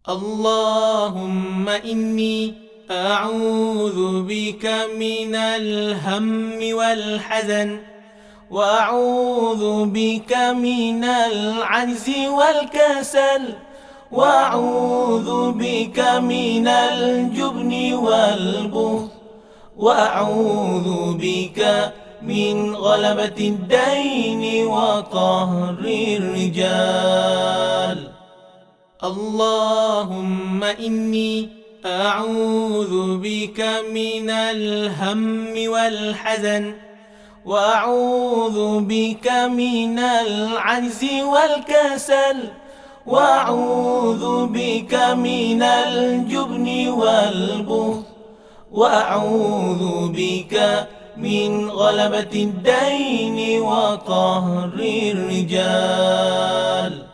اللهم إني أعوذ بك من الهم والحزن، وأعوذ بك من العجز والكسل، وأعوذ بك من الجبن والبخل، وأعوذ بك من غلبة الدين وقهر الرجال. اللهم إني أعوذ بك من الهم والحزن، وأعوذ بك من العجز والكسل، وأعوذ بك من الجبن والبخل، وأعوذ بك من غلبة الدين وقهر الرجال.